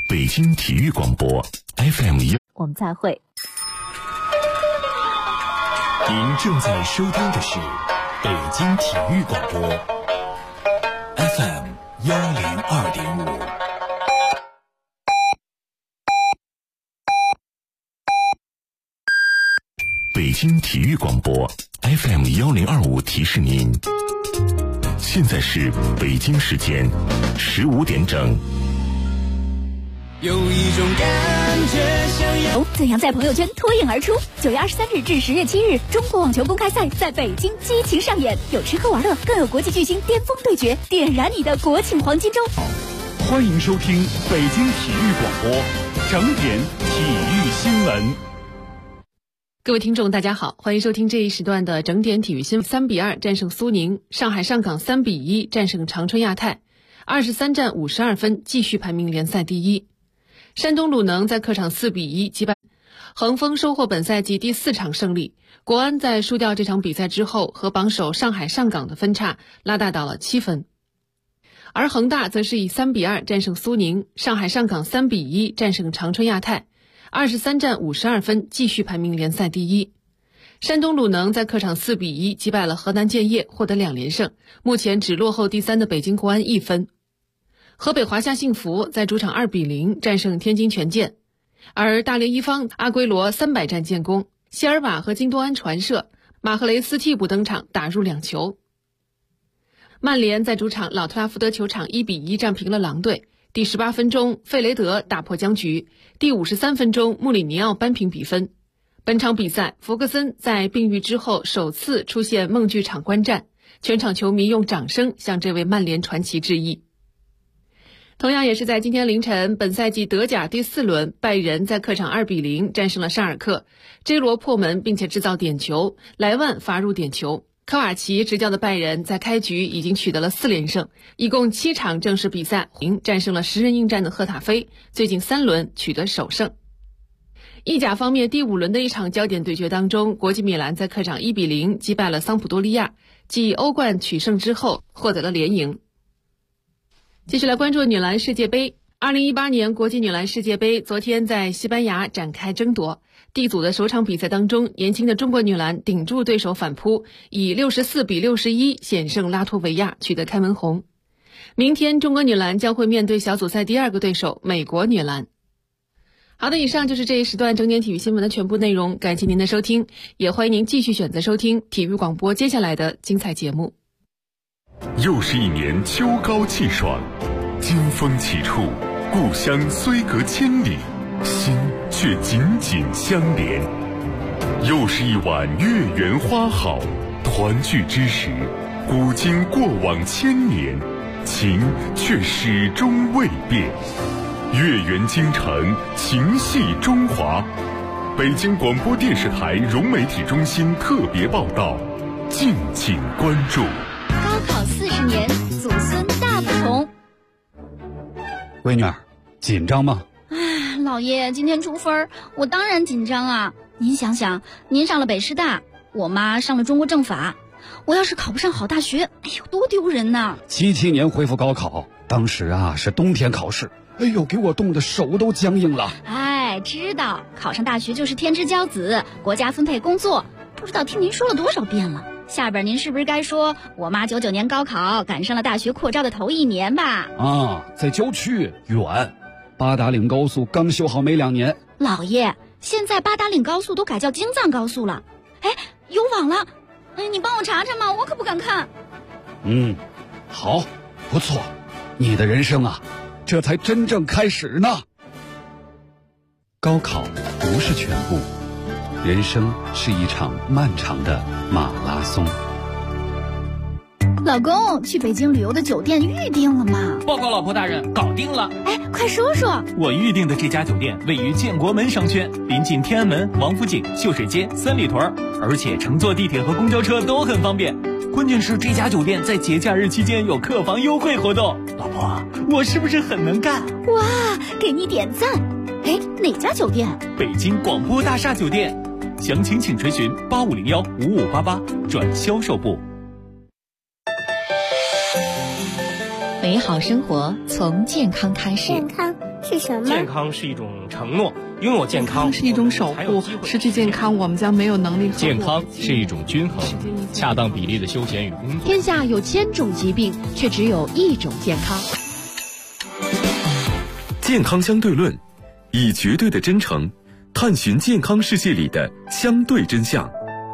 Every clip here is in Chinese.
北京体育广播 FM1。 我们再会。 您正在收听的是北京体育广播 FM102.5。 北京体育广播 FM1025 提示您，现在是北京时间15点整。 有一种感觉想要怎样在朋友圈脱颖而出？9月23日至10月7日，中国网球公开赛在北京激情上演，有吃喝玩乐，更有国际巨星巅峰对决，点燃你的国庆黄金周。 欢迎收听北京体育广播整点体育新闻。 各位听众大家好，欢迎收听这一时段的整点体育新闻。3-2战胜苏宁，上海上港3-1战胜长春亚泰，23战52分继续排名联赛第一。山东鲁能在客场4-1击败恒丰，收获本赛季第4场胜利。国安在输掉这场比赛之后，和榜首上海上港的分差拉大到了7分。而恒大则是以3-2战胜苏宁，上海上港3-1战胜长春亚泰，23战52分继续排名联赛第一。山东鲁能在客场4-1击败了河南建业，获得2连胜，目前只落后第3的北京国安1分。河北华夏幸福在主场2-0战胜天津权健，而大连一方阿圭罗300战建功，希尔瓦和金多安传射，马赫雷斯替补登场打入2球。曼联在主场老特拉福德球场1-1战平了狼队，第18分钟费雷德打破僵局，第53分钟穆里尼奥扳平比分。本场比赛弗格森在病愈之后首次出现梦剧场观战，全场球迷用掌声向这位曼联传奇致意。同样也是在今天凌晨，本赛季德甲第4轮，拜仁在客场2-0战胜了沙尔克，J 罗破门并且制造点球，莱万罚入点球。科瓦奇执教的拜仁在开局已经取得了4连胜，一共7场正式比赛战胜了10人应战的赫塔菲，最近3轮取得首胜。意甲方面，第5轮的一场焦点对决当中，国际米兰在客场1-0击败了桑普多利亚，继欧冠取胜之后获得了连赢。继续来关注女篮世界杯。2018年国际女篮世界杯昨天在西班牙展开争夺。D 组的首场比赛当中，年轻的中国女篮顶住对手反扑，以64-61险胜拉脱维亚，取得开门红。明天中国女篮将会面对小组赛第2个对手美国女篮。好的，以上就是这一时段整点体育新闻的全部内容，感谢您的收听，也欢迎您继续选择收听体育广播接下来的精彩节目。 又是一年秋高气爽，金风起处，故乡虽隔千里，心却紧紧相连。又是一碗月圆花好，团聚之时，古今过往千年，情却始终未变。月圆京城，情系中华。北京广播电视台融媒体中心特别报道，敬请关注。 高考40年，祖孙大不同。 闺女儿，紧张吗？ 老爷，今天出分，我当然紧张啊。您想想，您上了北师大，我妈上了中国政法，我要是考不上好大学，哎呦，多丢人呐 ！77年恢复高考，当时是冬天考试，哎呦，给我冻得手都僵硬了。 哎，知道考上大学就是天之骄子，国家分配工作，不知道听您说了多少遍了。下边您是不是该说我妈99年高考赶上了大学扩招的头1年吧？ 在郊区远，八达岭高速刚修好没2年。 老爷，现在八达岭高速都改叫京藏高速了，哎，有网了，你帮我查查嘛，我可不敢看。 好，不错，你的人生这才真正开始呢。高考不是全部，人生是一场漫长的马拉松。 老公，去北京旅游的酒店预定了吗？ 报告老婆大人，搞定了。 哎，快说说。 我预定的这家酒店位于建国门商圈，临近天安门、王府井、秀水街、三里屯，而且乘坐地铁和公交车都很方便。关键是这家酒店在节假日期间有客房优惠活动。老婆，我是不是很能干？ 哇，给你点赞。哎，哪家酒店？ 北京广播大厦酒店。详情请垂询8501-5588转销售部。 美好生活从健康开始。 健康是什么？ 健康是一种承诺，拥有健康是一种守护，失去健康我们将没有能力。 健康是一种均衡，恰当比例的休闲与工作。 天下有1000种疾病，却只有1种健康。 健康相对论，以绝对的真诚探寻健康世界里的相对真相。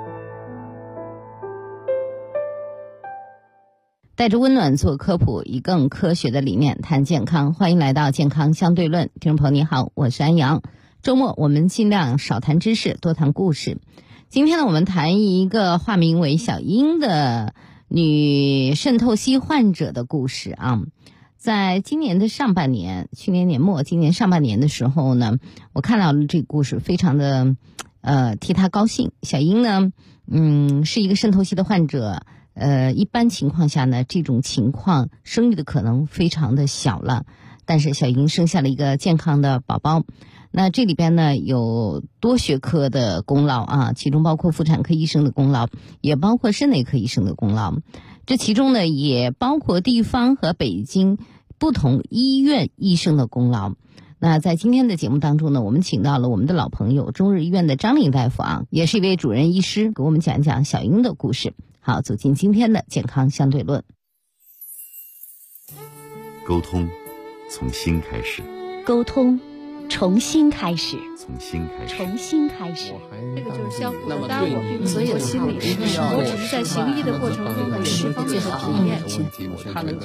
带着温暖做科普，以更科学的理念谈健康。欢迎来到健康相对论，听众朋友你好，我是安阳。周末我们尽量少谈知识，多谈故事。今天呢，我们谈一个化名为小英的女肾透析患者的故事啊。在今年的上半年，去年年末今年上半年的时候呢，我看到了这个故事，非常的替她高兴。小英呢是一个肾透析的患者，一般情况下呢，这种情况生育的可能非常的小了，但是小英生下了一个健康的宝宝。那这里边呢有多学科的功劳啊，其中包括妇产科医生的功劳，也包括肾内科医生的功劳。这其中呢也包括地方和北京不同医院医生的功劳。那在今天的节目当中呢，我们请到了我们的老朋友中日医院的张林大夫啊，也是一位主任医师，给我们讲讲小英的故事。好，走进今天的健康相对论。 沟通从心开始， 沟通重新开始， 从心开始， 重新开始。 这个就是相互的，当然我并不是做心理师，我只是在行医的过程中有十方面的体验。 他那个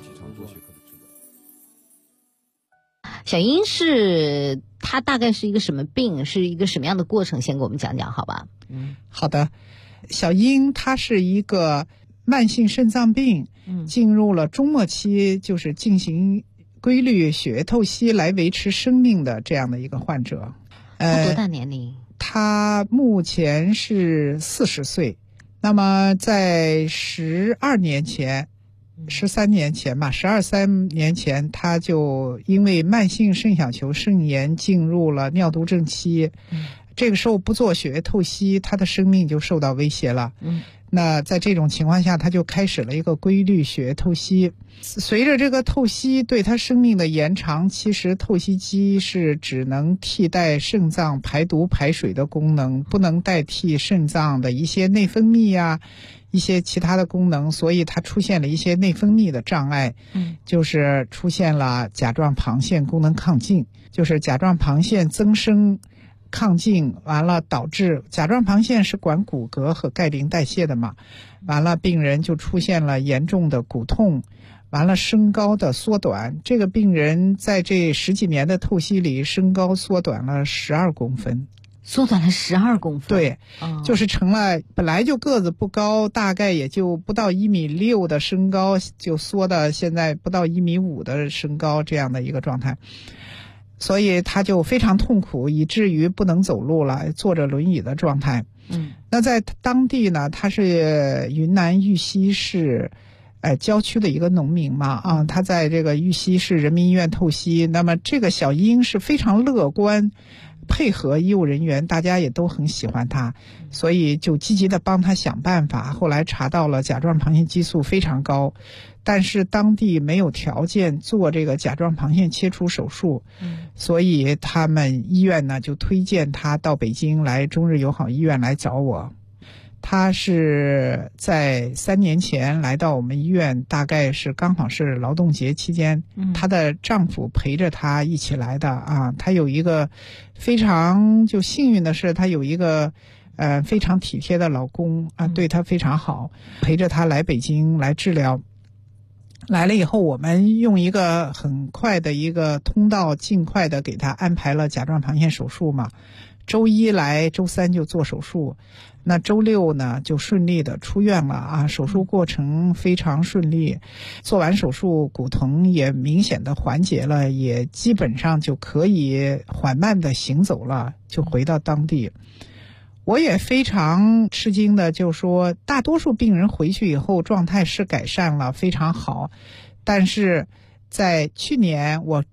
小英她大概是一个什么病，是一个什么样的过程，先给我们讲讲好吧？ 好的。小英她是一个慢性肾脏病，进入了中末期，就是进行规律血液透析来维持生命的这样的一个患者。 她多大年龄？ 她目前是40岁。那么在13年前吧，13年前她就因为慢性肾小球肾炎进入了尿毒症期。这个时候不做血液透析，他的生命就受到威胁了。那在这种情况下，他就开始了一个规律血液透析。随着这个透析对他生命的延长，其实透析机是只能替代肾脏排毒排水的功能，不能代替肾脏的一些内分泌啊，一些其他的功能，所以它出现了一些内分泌的障碍。就是出现了甲状旁腺功能亢进，就是甲状旁腺增生亢进，完了导致甲状旁腺是管骨骼和钙磷代谢的嘛，完了病人就出现了严重的骨痛，完了身高的缩短。这个病人在这10几年的透析里，身高缩短了12公分。 缩短了12公分？ 对，就是成了本来就个子不高，大概也就不到1.6米的身高，就缩到现在不到1.5米的身高这样的一个状态。所以他就非常痛苦，以至于不能走路了，坐着轮椅的状态。那在当地呢，他是云南玉溪市郊区的一个农民嘛啊，他在这个玉溪市人民医院透析。那么这个小英是非常乐观，配合医务人员，大家也都很喜欢他，所以就积极的帮他想办法。后来查到了甲状旁腺激素非常高，但是当地没有条件做这个甲状旁腺切除手术，所以他们医院呢就推荐他到北京来中日友好医院来找我。他是在3年前来到我们医院，大概是刚好是劳动节期间，她的丈夫陪着她一起来的啊。她有一个非常就幸运的是，她有一个非常体贴的老公啊，对她非常好，陪着她来北京来治疗。来了以后，我们用一个很快的一个通道，尽快的给她安排了甲状旁腺手术嘛。周1来，周3就做手术，那周6呢就顺利的出院了啊，手术过程非常顺利，做完手术骨疼也明显的缓解了，也基本上就可以缓慢的行走了，就回到当地。我也非常吃惊的就说，大多数病人回去以后状态是改善了，非常好，但是在去年我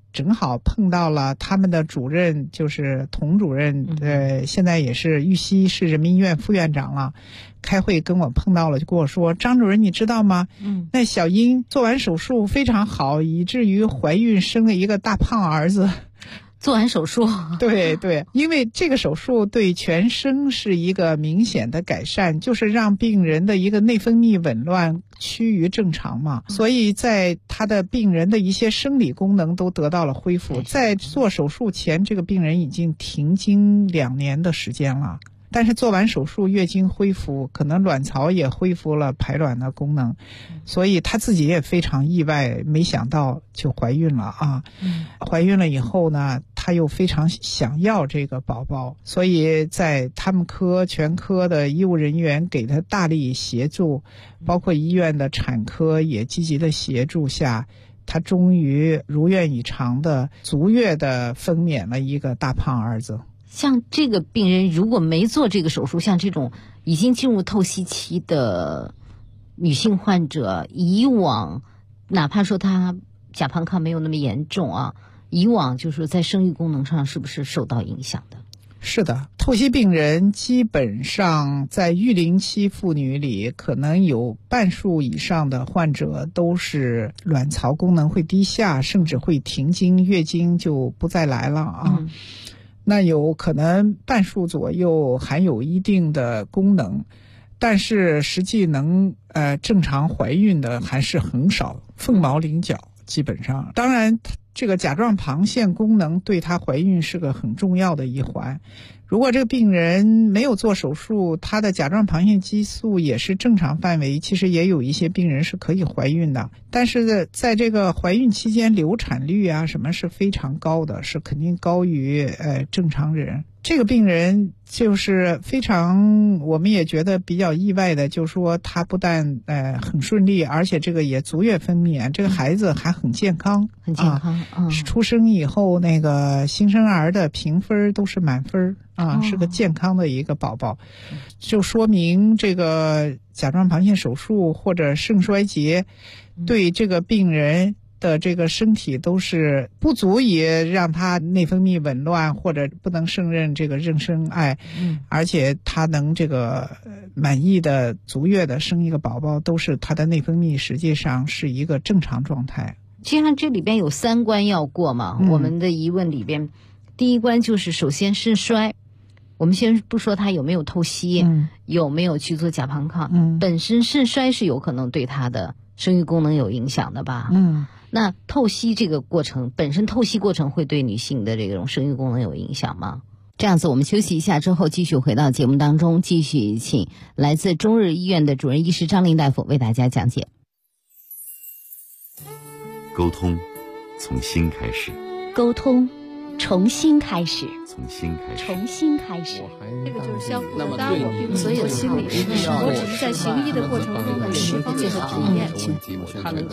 正好碰到了他们的主任，就是童主任，现在也是玉溪市人民医院副院长了，开会跟我碰到了，就跟我说，张主任你知道吗？那小英做完手术非常好，以至于怀孕生了一个大胖儿子。 做完手术， 对，因为这个手术对全身是一个明显的改善，就是让病人的一个内分泌紊乱趋于正常嘛，所以在他的病人的一些生理功能都得到了恢复。在做手术前，这个病人已经停经2年的时间了。但是做完手术，月经恢复，可能卵巢也恢复了排卵的功能，所以她自己也非常意外，没想到就怀孕了啊。怀孕了以后呢，她又非常想要这个宝宝，所以在他们全科的医务人员给她大力协助，包括医院的产科也积极的协助下，她终于如愿以偿的足月的分娩了一个大胖儿子。 像这个病人如果没做这个手术，像这种已经进入透析期的女性患者，以往哪怕说她甲胖亢没有那么严重啊，以往就是在生育功能上是不是受到影响的？ 是的，透析病人基本上在育龄期妇女里，可能有半数以上的患者都是卵巢功能会低下，甚至会停经，月经就不再来了啊。那有可能半数左右还有一定的功能，但是实际能正常怀孕的还是很少，凤毛麟角基本上。当然这个甲状旁腺功能对她怀孕是个很重要的一环。如果这个病人没有做手术，她的甲状旁腺激素也是正常范围，其实也有一些病人是可以怀孕的。但是在这个怀孕期间流产率啊什么是非常高的，是肯定高于正常人。这个病人就是非常，我们也觉得比较意外的，就是说他不但很顺利，而且这个也足月分娩，这个孩子还很健康， 很健康。 出生以后那个新生儿的评分都是满分啊，是个健康的一个宝宝，就说明这个甲状旁腺手术或者肾衰竭对这个病人的这个身体都是不足以让他内分泌紊乱或者不能胜任这个妊娠爱，而且他能这个满意的足月的生一个宝宝，都是他的内分泌实际上是一个正常状态。 实际上这里边有3关要过嘛，我们的疑问里边第一关就是首先肾衰，我们先不说他有没有透析，有没有去做甲旁抗，本身肾衰是有可能对他的生育功能有影响的吧？那透析这个过程，本身透析过程会对女性的这种生育功能有影响吗？这样子我们休息一下之后继续回到节目当中，继续请来自中日医院的主任医师张琳大夫为大家讲解。 沟通从心开始， 沟通重新开始， 从心开始， 重新开始。 这个就是相互的搭伙，所以心理是我只是在行医的过程中的十方面的体验。 他那个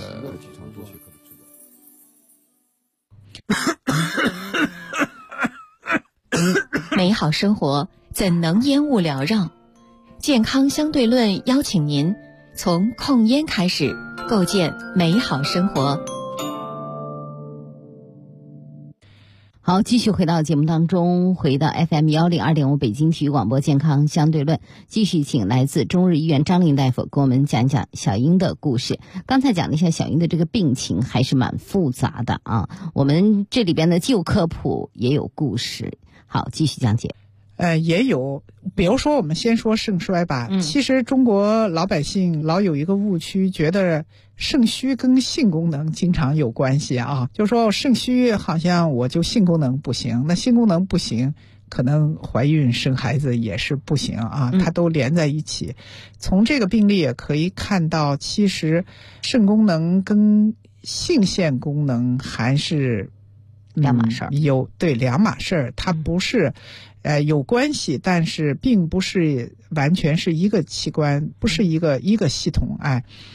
美好生活怎能烟雾缭绕？健康相对论邀请您从控烟开始，构建美好生活。 好，继续回到节目当中，回到 FM102.5 北京体育广播健康相对论，继续请来自中日医院张琳大夫给我们讲讲小英的故事。刚才讲了一下小英的这个病情还是蛮复杂的啊，我们这里边的既有科普也有故事。好，继续讲解。 也有，比如说我们先说肾衰吧。其实中国老百姓老有一个误区，觉得肾虚跟性功能经常有关系啊，就说肾虚好像我就性功能不行，那性功能不行，可能怀孕生孩子也是不行啊，它都连在一起。从这个病例也可以看到，其实肾功能跟性腺功能还是两码事儿， 两码事儿，它不是有关系，但是并不是完全是一个器官，不是一个系统。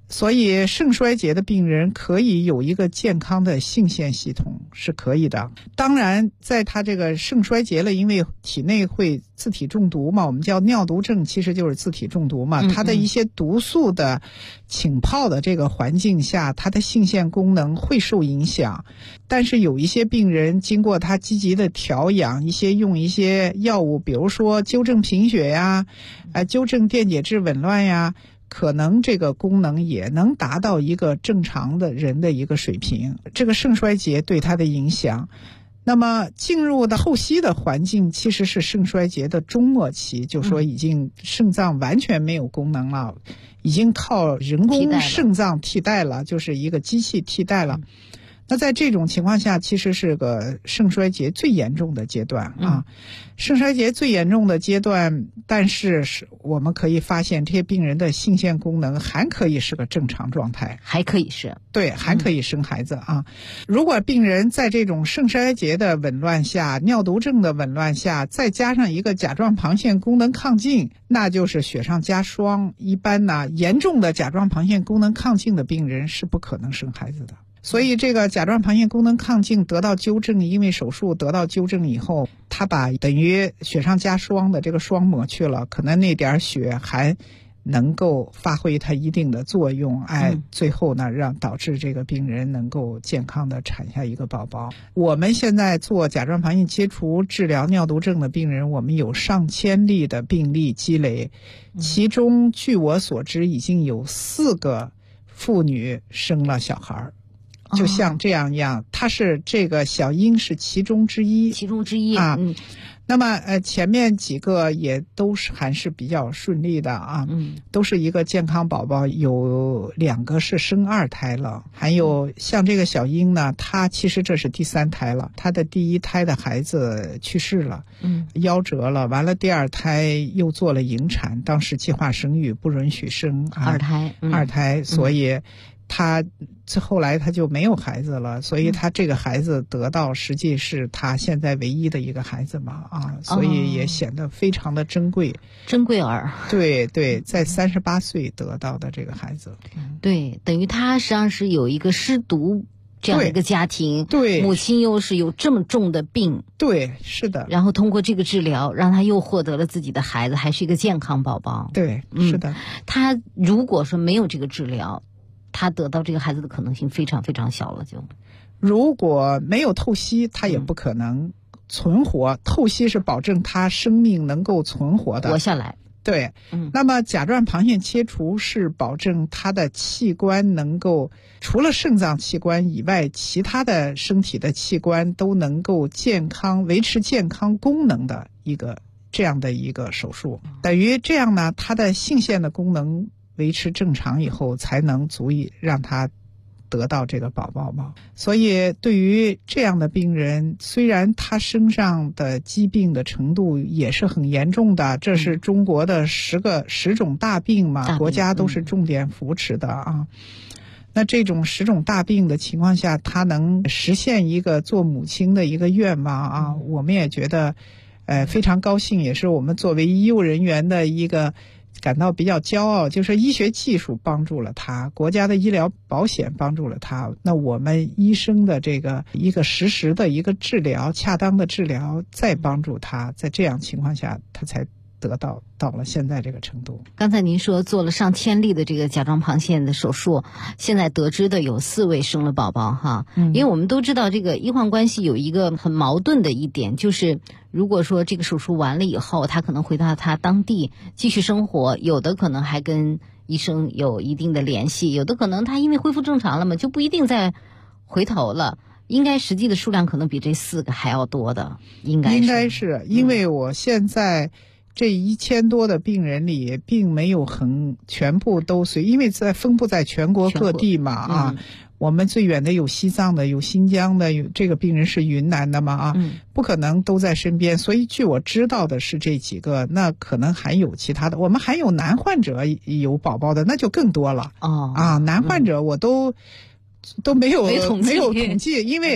所以肾衰竭的病人可以有一个健康的性腺系统是可以的。当然在他这个肾衰竭了，因为体内会自体中毒嘛，我们叫尿毒症，其实就是自体中毒嘛，他的一些毒素的浸泡的这个环境下，他的性腺功能会受影响。但是有一些病人经过他积极的调养，用一些药物，比如说纠正贫血呀，纠正电解质紊乱呀，可能这个功能也能达到一个正常的人的一个水平。这个肾衰竭对他的影响，那么进入到后期的环境其实是肾衰竭的中末期，就说已经肾脏完全没有功能了，已经靠人工肾脏替代了，就是一个机器替代了。那在这种情况下，其实是个肾衰竭最严重的阶段啊。肾衰竭最严重的阶段，但是我们可以发现这些病人的性腺功能还可以是个正常状态， 还可以是， 对，还可以生孩子啊。如果病人在这种肾衰竭的紊乱下，尿毒症的紊乱下，再加上一个甲状旁腺功能亢进，那就是雪上加霜。一般呢，严重的甲状旁腺功能亢进的病人是不可能生孩子的。所以这个甲状旁腺功能亢进得到纠正，因为手术得到纠正以后，他把等于雪上加霜的这个霜抹去了，可能那点血还能够发挥它一定的作用，最后呢导致这个病人能够健康的产下一个宝宝。我们现在做甲状旁腺切除治疗尿毒症的病人，我们有上千例的病例积累，其中据我所知已经有4个妇女生了小孩。就像这样一样，它是这个小英是其中之一啊。那么前面几个也都是还是比较顺利的啊，都是一个健康宝宝，有2个是生2胎了，还有像这个小英呢，她其实这是第3胎了，她的第1胎的孩子去世了，夭折了，完了第2胎又做了引产，当时计划生育不允许生二胎，所以他后来他就没有孩子了，所以他这个孩子得到实际是他现在唯一的一个孩子嘛所以也显得非常的珍贵儿。对，在38岁得到的这个孩子， 对，等于他实际上是有一个失独这样的一个家庭， 对， 母亲又是有这么重的病， 对，是的， 然后通过这个治疗，让他又获得了自己的孩子，还是一个健康宝宝。 对，是的。 他如果说没有这个治疗，他得到这个孩子的可能性非常非常小了。就如果没有透析，他也不可能存活。透析是保证他生命能够存活的， 活下来。 对，那么甲状旁腺切除是保证他的器官能够除了肾脏器官以外，其他的身体的器官都能够健康维持健康功能的一个这样的一个手术。等于这样呢，他的性腺的功能维持正常以后，才能足以让他得到这个宝宝嘛。所以对于这样的病人，虽然他身上的疾病的程度也是很严重的，这是中国的10种大病嘛，国家都是重点扶持的啊。那这种10种大病的情况下，他能实现一个做母亲的一个愿望啊，我们也觉得非常高兴，也是我们作为医务人员的一个感到比较骄傲，就是医学技术帮助了他，国家的医疗保险帮助了他，那我们医生的这个一个实时的一个治疗，恰当的治疗再帮助他，在这样情况下他才得到了现在这个程度。 刚才您说做了上千例的这个甲状旁腺的手术，现在得知的有4位生了宝宝哈。因为我们都知道这个医患关系有一个很矛盾的一点，就是如果说这个手术完了以后，他可能回到他当地继续生活，有的可能还跟医生有一定的联系，有的可能他因为恢复正常了嘛，就不一定再回头了。应该实际的数量可能比这4个还要多的，应该是因为我现在这1000多的病人里，并没有全部都因为分布在全国各地嘛我们最远的有西藏的，有新疆的，有这个病人是云南的嘛不可能都在身边，所以据我知道的是这几个，那可能还有其他的，我们还有男患者有宝宝的，那就更多了男患者我都没有统计，因为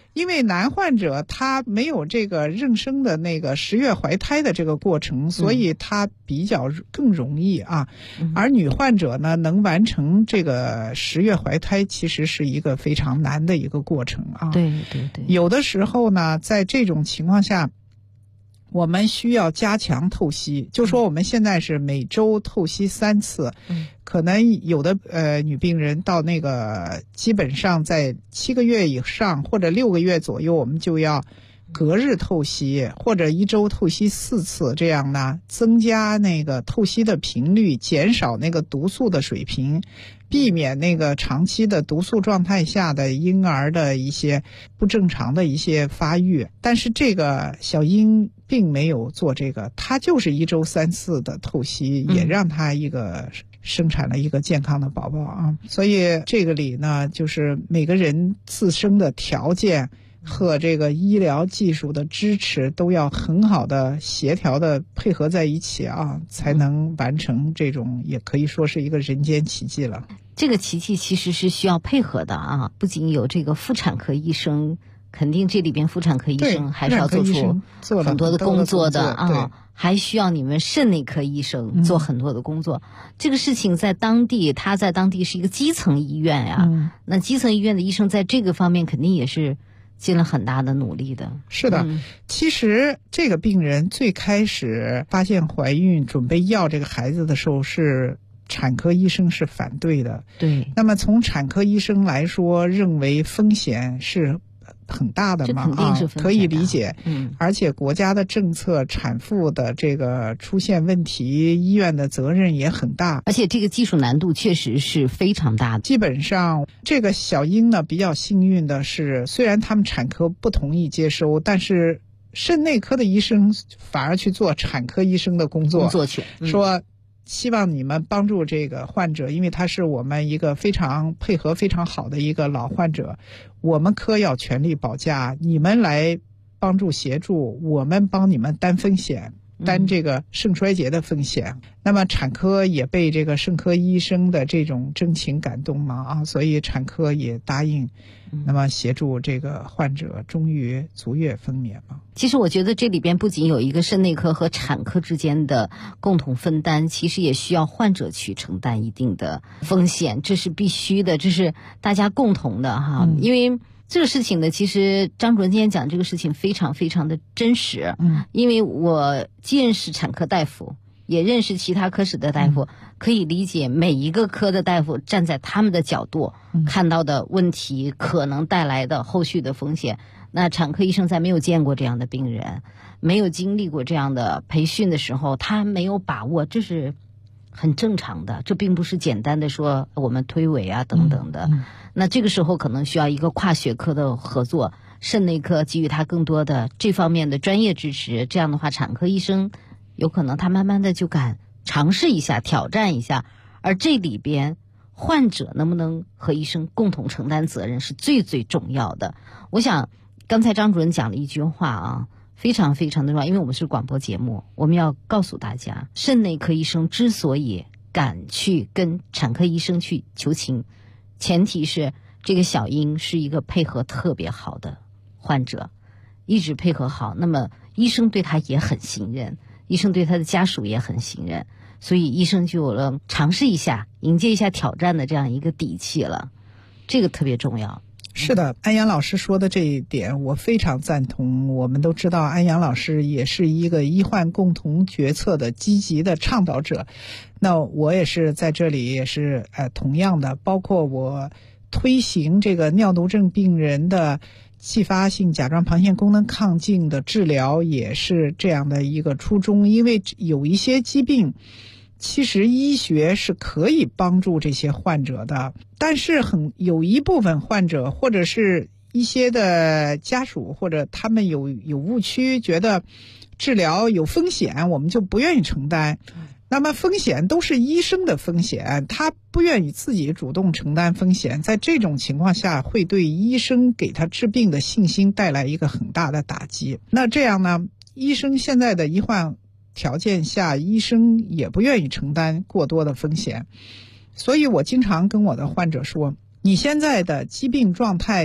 因为男患者他没有这个妊娠的那个10月怀胎的这个过程，所以他比较更容易啊。而女患者呢，能完成这个10月怀胎，其实是一个非常难的一个过程啊。 对对对。 有的时候呢，在这种情况下，我们需要加强透析，就说我们现在是每周透析3次，可能有的女病人到那个基本上在7个月以上或者6个月左右，我们就要隔日透析或者1周透析4次，这样呢增加那个透析的频率，减少那个毒素的水平，避免那个长期的毒素状态下的婴儿的一些不正常的一些发育。但是这个小英并没有做这个，他就是1周3次的透析，也让他一个生产了一个健康的宝宝啊。所以这个里呢，就是每个人自身的条件和这个医疗技术的支持都要很好的协调的配合在一起啊，才能完成这种也可以说是一个人间奇迹了。 这个奇迹其实是需要配合的啊，不仅有这个妇产科医生，肯定这里边妇产科医生还是要做出很多的工作的啊，还需要你们肾内科医生做很多的工作。这个事情在当地，他在当地是一个基层医院呀，那基层医院的医生在这个方面肯定也是尽了很大的努力的。 是的，其实这个病人最开始发现怀孕准备要这个孩子的时候，是产科医生是反对的。 对。 那么从产科医生来说，认为风险是很大的嘛，可以理解。而且国家的政策，产妇的这个出现问题，医院的责任也很大， 而且这个技术难度确实是非常大的。 基本上这个小英呢，比较幸运的是，虽然他们产科不同意接收，但是肾内科的医生反而去做产科医生的工作去， 说希望你们帮助这个患者，因为他是我们一个非常配合非常好的一个老患者，我们科要全力保驾，你们来帮助协助，我们帮你们担风险，担这个肾衰竭的风险。那么产科也被这个肾科医生的这种真情感动嘛啊，所以产科也答应，那么协助这个患者终于足月分娩嘛。 其实我觉得这里边不仅有一个肾内科和产科之间的共同分担，其实也需要患者去承担一定的风险，这是必须的，这是大家共同的哈。因为这个事情呢，其实张主任今天讲这个事情非常非常的真实。因为我既认识产科大夫，也认识其他科室的大夫，可以理解每一个科的大夫站在他们的角度看到的问题，可能带来的后续的风险。那产科医生在没有见过这样的病人，没有经历过这样的培训的时候，他没有把握，这是很正常的，这并不是简单的说我们推诿啊等等的。那这个时候可能需要一个跨学科的合作，肾内科给予他更多的这方面的专业支持，这样的话产科医生有可能他慢慢的就敢尝试一下，挑战一下。而这里边患者能不能和医生共同承担责任是最最重要的。我想刚才张主任讲了一句话啊，非常非常的重要，因为我们是广播节目，我们要告诉大家，肾内科医生之所以敢去跟产科医生去求情，前提是这个小英是一个配合特别好的患者，一直配合好，那么医生对他也很信任，医生对他的家属也很信任，所以医生就有了尝试一下迎接一下挑战的这样一个底气了，这个特别重要。 是的，安阳老师说的这一点我非常赞同。我们都知道安阳老师也是一个医患共同决策的积极的倡导者，那我也是在这里也是同样的，包括我推行这个尿毒症病人的继发性甲状旁腺功能亢进的治疗，也是这样的一个初衷。因为有一些疾病其实医学是可以帮助这些患者的，但是有一部分患者或者是一些的家属或者他们有误区，觉得治疗有风险，我们就不愿意承担。那么风险都是医生的风险，他不愿意自己主动承担风险，在这种情况下会对医生给他治病的信心带来一个很大的打击。那这样呢，医生现在的医患条件下，医生也不愿意承担过多的风险。所以我经常跟我的患者说，你现在的疾病状态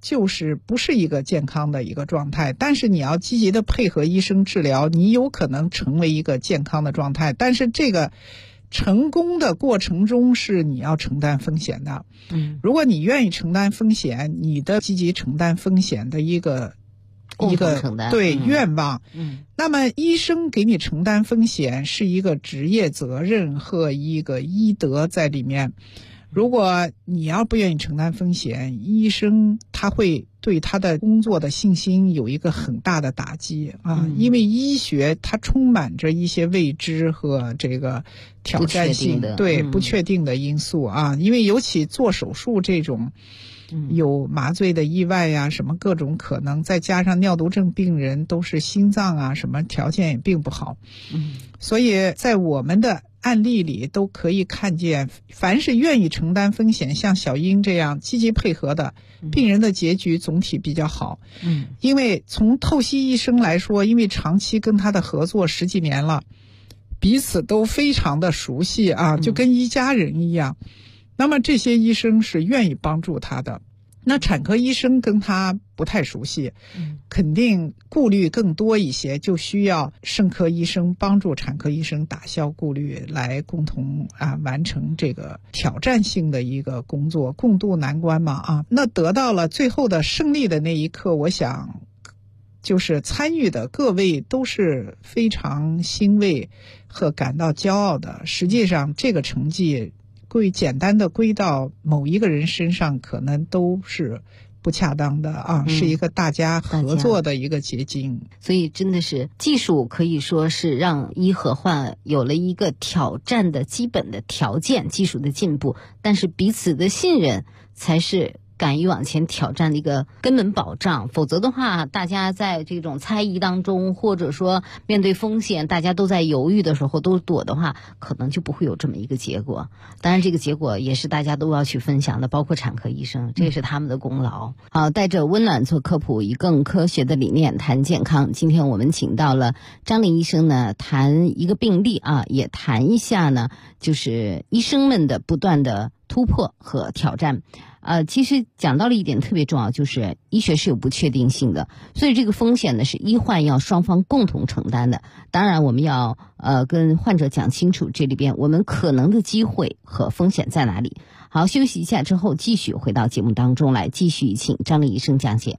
就是不是一个健康的一个状态，但是你要积极的配合医生治疗，你有可能成为一个健康的状态，但是这个成功的过程中是你要承担风险的。如果你愿意承担风险，你的积极承担风险的一个对愿望，那么医生给你承担风险是一个职业责任和一个医德在里面。如果你要不愿意承担风险，医生他会对他的工作的信心有一个很大的打击啊，因为医学它充满着一些未知和这个挑战性，对不确定的因素啊，因为尤其做手术这种有麻醉的意外呀，什么各种可能，再加上尿毒症病人都是心脏啊什么条件也并不好，所以在我们的案例里都可以看见，凡是愿意承担风险，像小英这样积极配合的病人的结局总体比较好。因为从透析医生来说，因为长期跟他的合作10几年了，彼此都非常的熟悉啊，就跟一家人一样。那么这些医生是愿意帮助他的。那产科医生跟他不太熟悉，肯定顾虑更多一些，就需要肾科医生帮助产科医生打消顾虑，来共同完成这个挑战性的一个工作，共度难关嘛啊。那得到了最后的胜利的那一刻，我想就是参与的各位都是非常欣慰和感到骄傲的。实际上这个成绩简单的归到某一个人身上可能都是不恰当的啊，是一个大家合作的一个结晶。 所以真的是技术可以说是让医和患有了一个挑战的基本的条件，技术的进步，但是彼此的信任才是敢于往前挑战的一个根本保障。否则的话，大家在这种猜疑当中，或者说面对风险大家都在犹豫的时候都躲的话，可能就不会有这么一个结果。当然这个结果也是大家都要去分享的，包括产科医生，这也是他们的功劳。好，带着温暖做科普，以更科学的理念谈健康。今天我们请到了张林医生呢，谈一个病例啊，也谈一下呢就是医生们的不断的突破和挑战。其实讲到了一点特别重要，就是医学是有不确定性的，所以这个风险呢是医患要双方共同承担的。当然我们要跟患者讲清楚这里边我们可能的机会和风险在哪里。好，休息一下之后继续回到节目当中来，继续请张林医生讲解。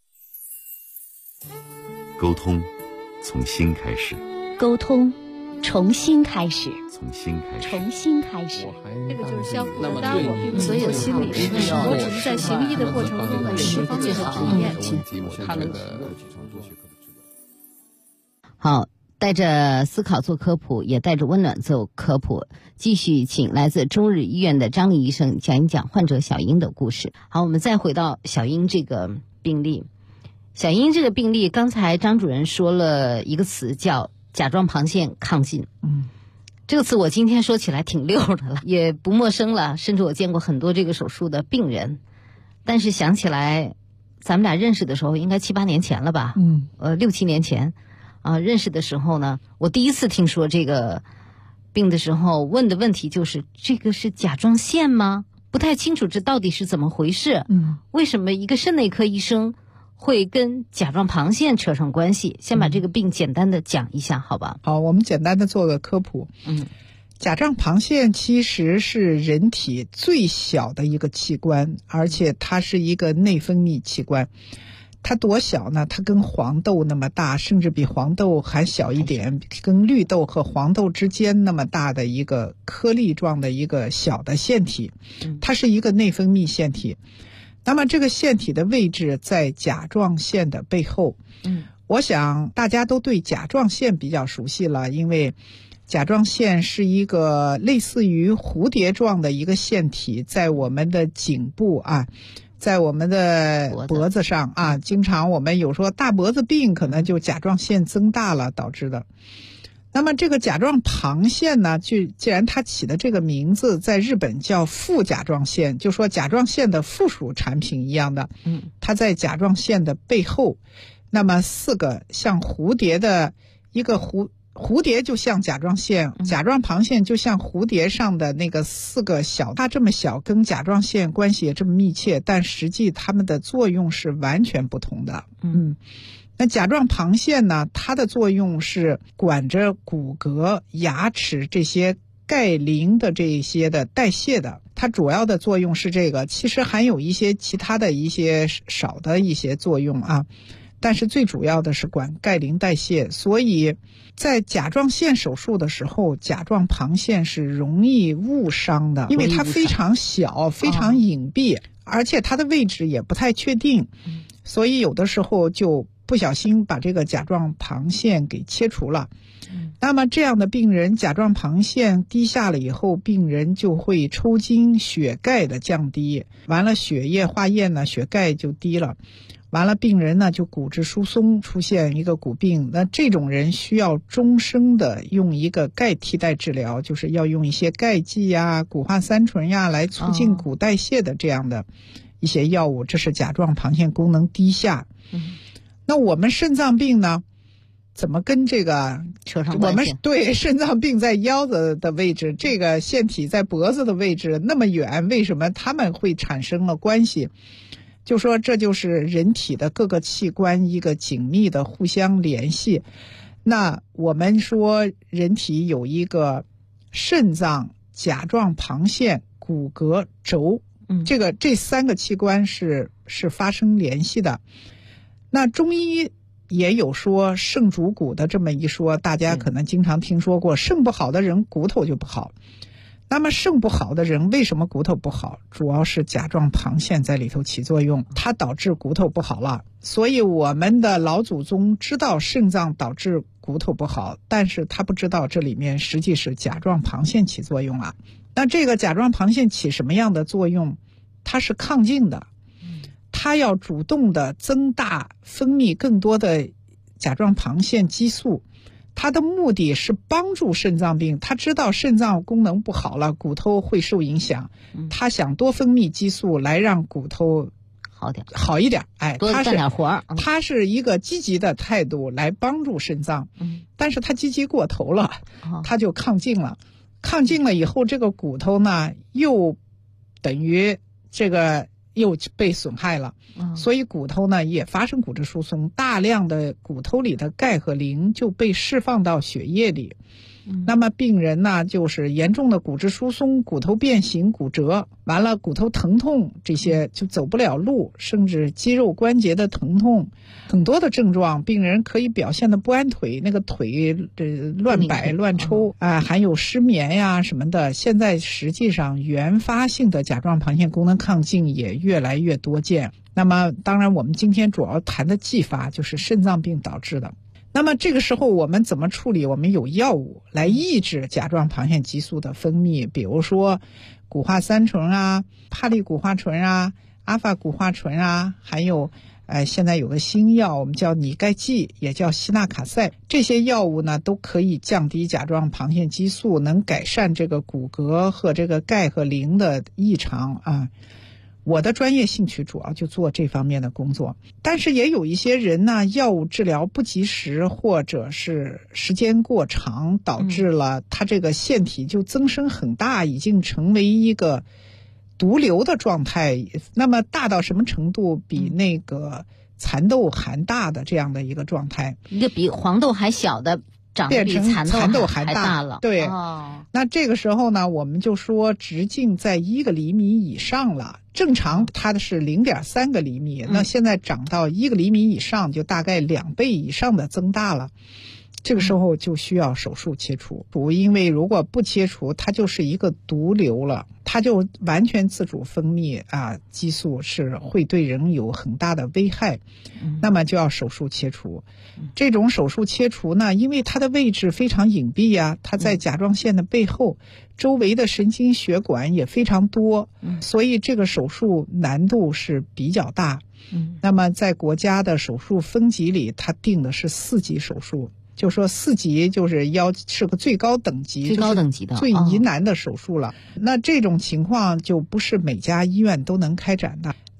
沟通从心开始， 沟通重新开始， 从心开始， 重新开始。 这个就是相互的搭伙，所有心理师我只是在行医的过程中的十方面的体验。 好，带着思考做科普，也带着温暖做科普，继续请来自中日医院的张林医生讲一讲患者小英的故事。好，我们再回到小英这个病例。小英这个病例，刚才张主任说了一个词叫甲状旁腺亢进。这个词我今天说起来挺溜的了，也不陌生了，甚至我见过很多这个手术的病人。但是想起来咱们俩认识的时候应该7、8年前了吧，6、7年前认识的时候呢，我第一次听说这个病的时候问的问题就是这个是甲状腺吗？不太清楚这到底是怎么回事，为什么一个肾内科医生会跟甲状旁腺扯上关系？先把这个病简单的讲一下好吧。 好，我们简单的做个科普。甲状旁腺其实是人体最小的一个器官，而且它是一个内分泌器官。它多小呢？它跟黄豆那么大，甚至比黄豆还小一点，跟绿豆和黄豆之间那么大的一个颗粒状的一个小的腺体，它是一个内分泌腺体。那么这个腺体的位置在甲状腺的背后。我想大家都对甲状腺比较熟悉了，因为甲状腺是一个类似于蝴蝶状的一个腺体，在我们的颈部在我们的脖子上经常我们有说大脖子病，可能就甲状腺增大了导致的。那么这个甲状旁腺呢，既然它起的这个名字，在日本叫副甲状腺，就说甲状腺的附属产品一样的，它在甲状腺的背后。那么4个像蝴蝶的一个蝴蝶就像甲状腺，甲状旁腺就像蝴蝶上的那个4个小，它这么小，跟甲状腺关系也这么密切，但实际它们的作用是完全不同的。那甲状旁腺呢，它的作用是管着骨骼、牙齿这些钙磷的这些的代谢的，它主要的作用是这个，其实还有一些其他的一些少的一些作用啊，但是最主要的是管钙磷代谢。所以在甲状腺手术的时候，甲状旁腺是容易误伤的，因为它非常小，非常隐蔽，而且它的位置也不太确定，所以有的时候就不小心把这个甲状旁腺给切除了。那么这样的病人，甲状旁腺低下了以后，病人就会抽筋，血钙的降低，完了血液化验呢，血钙就低了，完了病人呢就骨质疏松，出现一个骨病。那这种人需要终生的用一个钙替代治疗，就是要用一些钙剂呀、谷化三醇呀来促进骨代谢的这样的一些药物，这是甲状旁腺功能低下。那我们肾脏病呢，怎么跟这个扯上关系？ 我们对肾脏病在腰子的位置，这个腺体在脖子的位置那么远，为什么它们会产生了关系？就说这就是人体的各个器官一个紧密的互相联系。那我们说人体有一个肾脏、甲状旁腺、骨骼、轴，这3个器官是发生联系的。那中医也有说肾主骨的这么一说，大家可能经常听说过，肾不好的人骨头就不好。那么肾不好的人为什么骨头不好？主要是甲状旁腺在里头起作用，它导致骨头不好了。所以我们的老祖宗知道肾脏导致骨头不好，但是他不知道这里面实际是甲状旁腺起作用啊。那这个甲状旁腺起什么样的作用？它是亢进的，它要主动的增大分泌更多的甲状旁腺激素，它的目的是帮助肾脏病。他知道肾脏功能不好了，骨头会受影响，他想多分泌激素来让骨头好一点， 多干点活。 他是一个积极的态度来帮助肾脏，但是他积极过头了，他就亢进了。亢进了以后，这个骨头呢又等于这个又被损害了，所以骨头呢也发生骨质疏松，大量的骨头里的钙和磷就被释放到血液里。那么病人呢就是严重的骨质疏松，骨头变形骨折，完了骨头疼痛，这些就走不了路，甚至肌肉关节的疼痛，很多的症状，病人可以表现的不安腿，那个腿乱摆乱抽还有失眠呀什么的。现在实际上原发性的甲状旁腺功能亢进也越来越多见。那么当然我们今天主要谈的继发就是肾脏病导致的。那么这个时候我们怎么处理？我们有药物来抑制甲状旁腺激素的分泌，比如说谷化三醇啊、帕利谷化醇啊、阿法谷化醇啊，还有现在有个新药我们叫拟钙剂，也叫西那卡塞。这些药物呢都可以降低甲状旁腺激素，能改善这个骨骼和这个钙和磷的异常啊。我的专业兴趣主要就做这方面的工作，但是也有一些人呢，药物治疗不及时，或者是时间过长，导致了他这个腺体就增生很大，已经成为一个毒瘤的状态。那么大到什么程度？比那个蚕豆还大的这样的一个状态， 一个比黄豆还小的长得比蚕豆还大了。 对，那这个时候呢，我们就说直径在1个厘米以上了。正常它的是0.3个厘米，那现在长到1个厘米以上，就大概2倍以上的增大了。这个时候就需要手术切除，因为如果不切除，它就是一个毒瘤了，它就完全自主分泌激素，是会对人有很大的危害，那么就要手术切除。这种手术切除呢，因为它的位置非常隐蔽啊，它在甲状腺的背后，周围的神经血管也非常多，所以这个手术难度是比较大。那么在国家的手术分级里，它定的是4级手术。就说4级就是是个最高等级， 最高等级的， 最疑难的手术了。那这种情况就不是每家医院都能开展的。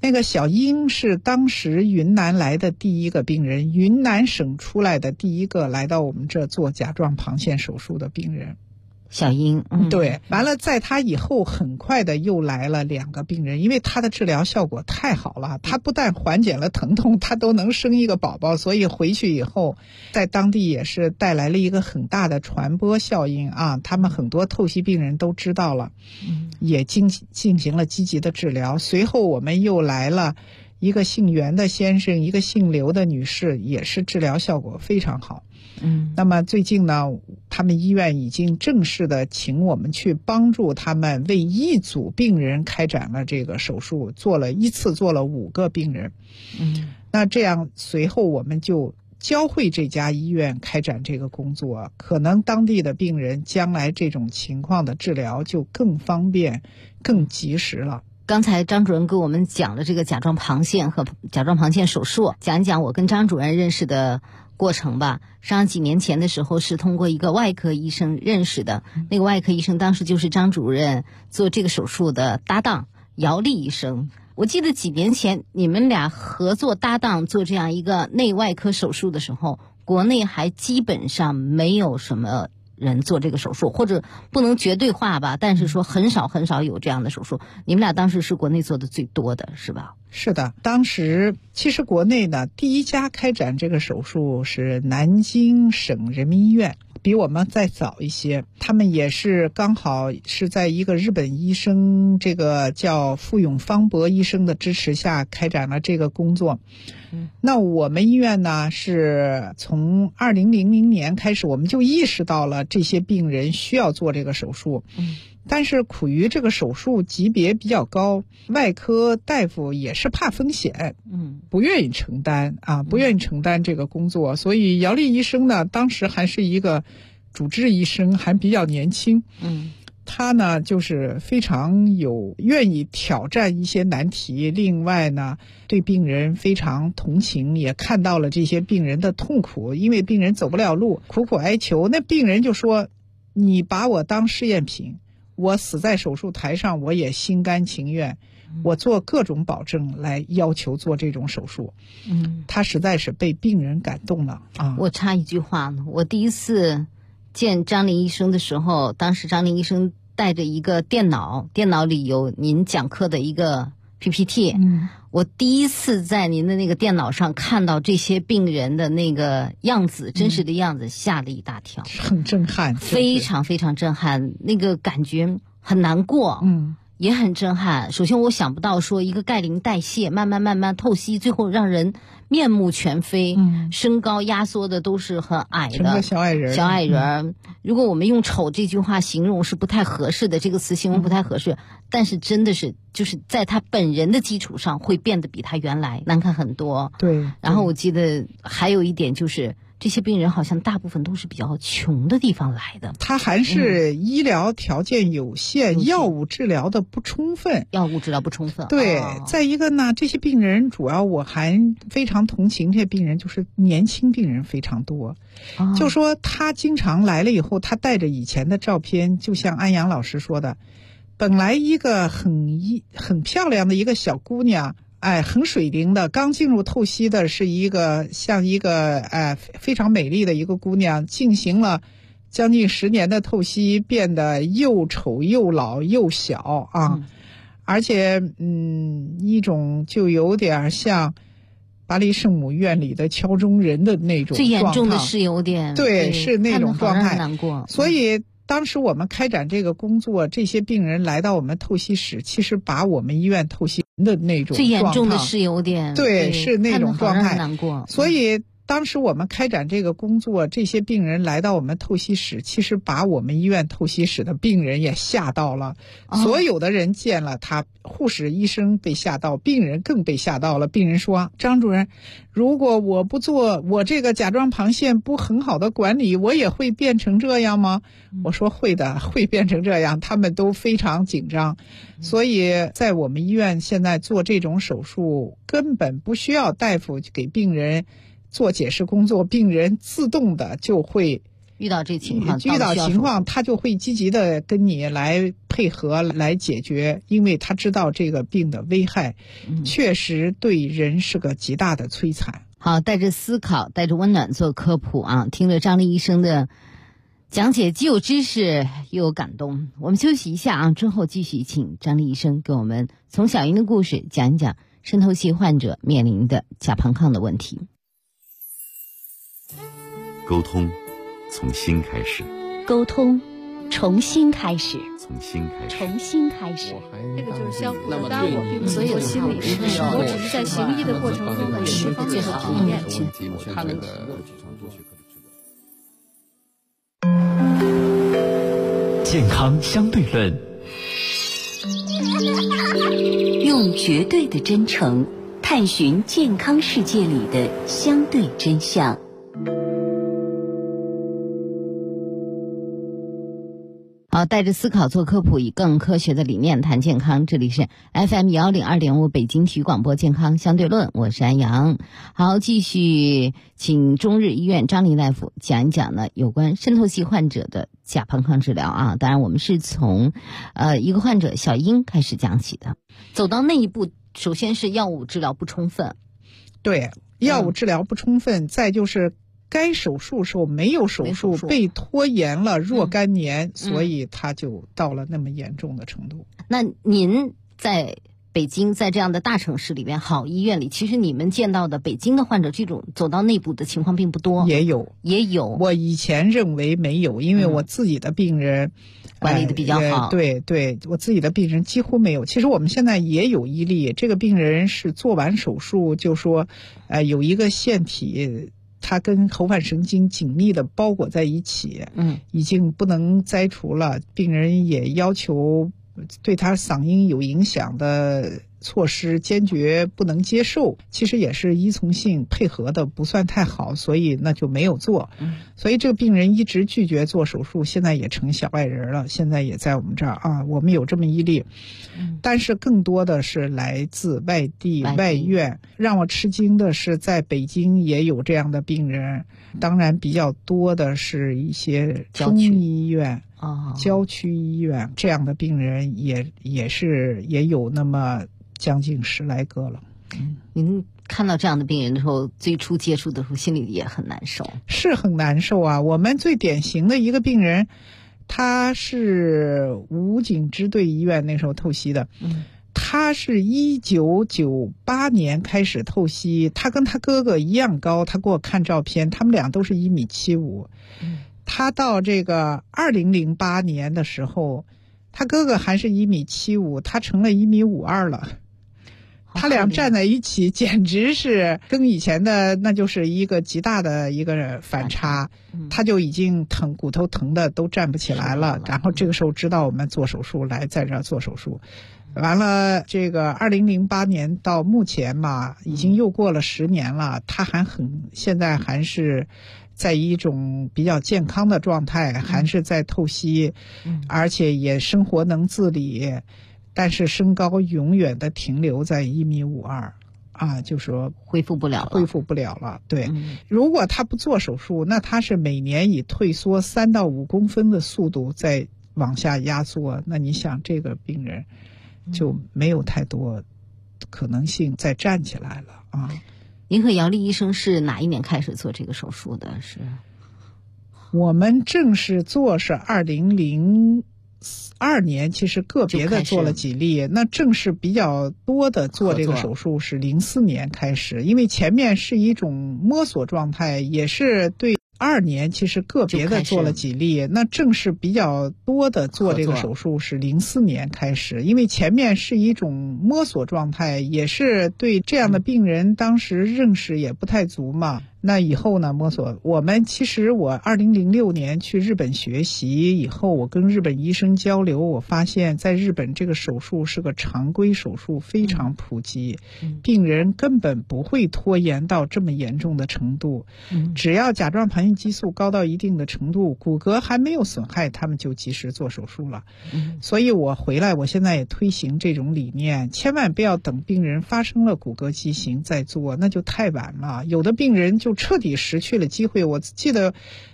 那个小英是当时云南来的第一个病人，云南省出来的第一个来到我们这做甲状旁腺手术的病人。 小英， 对，完了，在他以后很快的又来了2个病人，因为他的治疗效果太好了，他不但缓解了疼痛，他都能生一个宝宝，所以回去以后，在当地也是带来了一个很大的传播效应啊。他们很多透析病人都知道了，也进行了积极的治疗。随后我们又来了一个姓袁的先生，一个姓刘的女士，也是治疗效果非常好。那么最近呢，他们医院已经正式的请我们去帮助他们为一组病人开展了这个手术，依次做了5个病人。那这样随后我们就教会这家医院开展这个工作，可能当地的病人将来这种情况的治疗就更方便、更及时了。 刚才张主任给我们讲了这个甲状旁腺和甲状旁腺手术，讲一讲我跟张主任认识的过程吧。上几年前的时候是通过一个外科医生认识的，那个外科医生当时就是张主任做这个手术的搭档姚丽医生。我记得几年前你们俩合作搭档做这样一个内外科手术的时候，国内还基本上没有什么人做这个手术，或者不能绝对化吧，但是说很少有这样的手术。你们俩当时是国内做的最多的是吧？ 是的，当时其实国内呢第一家开展这个手术是南京省人民医院，比我们再早一些。他们也是刚好是在一个日本医生，这个叫傅永芳博医生的支持下开展了这个工作。那我们医院呢是从2000年开始，我们就意识到了这些病人需要做这个手术。但是苦于这个手术级别比较高，外科大夫也是怕风险，不愿意承担这个工作。所以姚丽医生呢，当时还是一个主治医生，还比较年轻。他呢就是非常愿意挑战一些难题，另外呢对病人非常同情，也看到了这些病人的痛苦，因为病人走不了路，苦苦哀求。那病人就说，你把我当试验品，我死在手术台上我也心甘情愿，我做各种保证来要求做这种手术。他实在是被病人感动了啊！ 我插一句话呢，我第一次见张林医生的时候，当时张林医生带着一个电脑里有您讲课的一个 PPT。我第一次在您的那个电脑上看到这些病人的那个样子，真实的样子，吓了一大跳， 很震撼， 非常非常震撼，那个感觉很难过。也很震撼。首先我想不到说一个钙磷代谢慢慢透析，最后让人面目全非，身高压缩的都是很矮的， 成个小矮人。 如果我们用丑这句话形容是不太合适的，这个词形容不太合适，但是真的是就是在他本人的基础上会变得比他原来难看很多。 对。 然后我记得还有一点就是这些病人好像大部分都是比较穷的地方来的， 他还是医疗条件有限，药物治疗的不充分。对，再一个呢，这些病人主要我还非常同情这些病人，就是年轻病人非常多。就说他经常来了以后，他带着以前的照片，就像安阳老师说的，本来一个很漂亮的一个小姑娘，很水灵的，刚进入透析的是像一个非常美丽的一个姑娘，进行了将近10年的透析，变得又丑又老又小啊，而且一种就有点像巴黎圣母院里的敲钟人的那种状态，最严重的是有点， 对，是那种状态， 难过。 所以当时我们开展这个工作，这些病人来到我们透析室，其实把我们医院透析的那种最严重的是有点， 对，是那种状态， 难过。 所以当时我们开展这个工作，这些病人来到我们透析室，其实把我们医院透析室的病人也吓到了。所有的人见了他，护士、医生被吓到，病人更被吓到了。病人说：“张主任，如果我不做，我这个甲状旁腺不很好的管理，我也会变成这样吗？”我说会的，会变成这样。他们都非常紧张，所以在我们医院现在做这种手术，根本不需要大夫给病人做解释工作，病人自动的就会遇到这情况， 他就会积极的跟你来配合来解决，因为他知道这个病的危害，确实对人是个极大的摧残。 好，带着思考，带着温暖做科普啊！听着张丽医生的讲解，既有知识又有感动。我们休息一下啊，之后继续请张丽医生给我们从小英的故事讲一讲肾透析患者面临的甲胖亢的问题。 沟通从心开始， 沟通重新开始， 从心开始， 重新开始。 这个就是相互的，当然我并不是做心理师，我只是在行医的过程中有十方面的体验。 他能健康相对论， 用绝对的真诚探寻健康世界里的相对真相。 好，带着思考做科普，以更科学的理念谈健康。这里是 FM102.5 北京体育广播健康相对论，我是安阳。好，继续请中日医院张林大夫讲一讲呢有关肾透析患者的甲胖亢治疗啊。当然我们是从一个患者小英开始讲起的。走到那一步，首先是药物治疗不充分。 对，药物治疗不充分，再就是该手术时候没有手术，被拖延了若干年，所以他就到了那么严重的程度。 那您在北京，在这样的大城市里面，好医院里，其实你们见到的北京的患者这种走到内部的情况并不多。 也有。 我以前认为没有，因为我自己的病人管理的比较好。 对，我自己的病人几乎没有。其实我们现在也有一例，这个病人是做完手术就说有一个腺体它跟喉返神经紧密的包裹在一起，已经不能摘除了。病人也要求对他嗓音有影响的措施坚决不能接受，其实也是依从性配合的不算太好，所以那就没有做。所以这个病人一直拒绝做手术，现在也成小外人了，现在也在我们这儿啊。我们有这么一例，但是更多的是来自外地外院。让我吃惊的是在北京也有这样的病人，当然比较多的是一些中医院郊区医院，这样的病人也有那么将近10来个了。 您看到这样的病人的时候，最初接触的时候心里也很难受。 是很难受啊。我们最典型的一个病人，他是武警支队医院那时候透析的，他是1998年开始透析，他跟他哥哥一样高，他给我看照片，他们俩都是1.75米。他到这个2008年的时候，他哥哥还是1.75米，他成了1.52米了。他俩站在一起简直是跟以前的那就是一个极大的一个反差。他就已经骨头疼的都站不起来了，然后这个时候知道我们做手术，来在这儿做手术。完了这个2008年到目前嘛，已经又过了10年了，他现在还是在一种比较健康的状态，还是在透析，而且也生活能自理，但是身高永远的停留在1.52米啊，就说恢复不了了。对，如果他不做手术，那他是每年以退缩3到5公分的速度在往下压缩，那你想这个病人就没有太多可能性再站起来了啊。 您和姚丽医生是哪一年开始做这个手术的？是我们正式做是2002年，其实个别的做了几例，那正式比较多的做这个手术是04年开始，因为前面是一种摸索状态，也是对。2年其实个别的做了几例，那正式比较多的做这个手术是04年开始，因为前面是一种摸索状态，也是对这样的病人当时认识也不太足嘛。那以后呢摸索，我2006年去日本学习以后，我跟日本医生交流，我发现在日本这个手术是个常规手术，非常普及，病人根本不会拖延到这么严重的程度，只要甲状腺激素高到一定的程度，骨骼还没有损害，他们就及时做手术了。所以我回来，我现在也推行这种理念，千万不要等病人发生了骨骼畸形再做，那就太晚了。有的病人就彻底失去了机会。我记得